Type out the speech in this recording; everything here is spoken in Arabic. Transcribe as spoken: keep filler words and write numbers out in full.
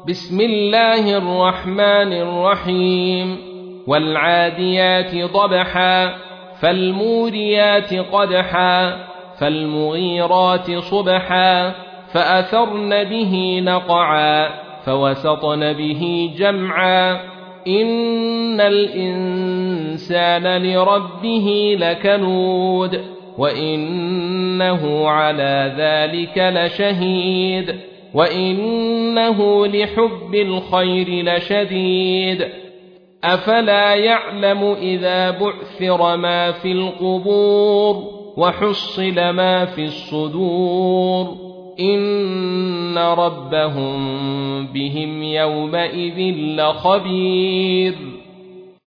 بسم الله الرحمن الرحيم والعاديات ضبحا فالموريات قدحا فالمغيرات صبحا فأثرن به نقعا فوسطن به جمعا إن الإنسان لربه لكنود وإنه على ذلك لشهيد وإنه لحب الخير لشديد أفلا يعلم إذا بعثر ما في القبور وحصل ما في الصدور إن ربهم بهم يومئذ لخبير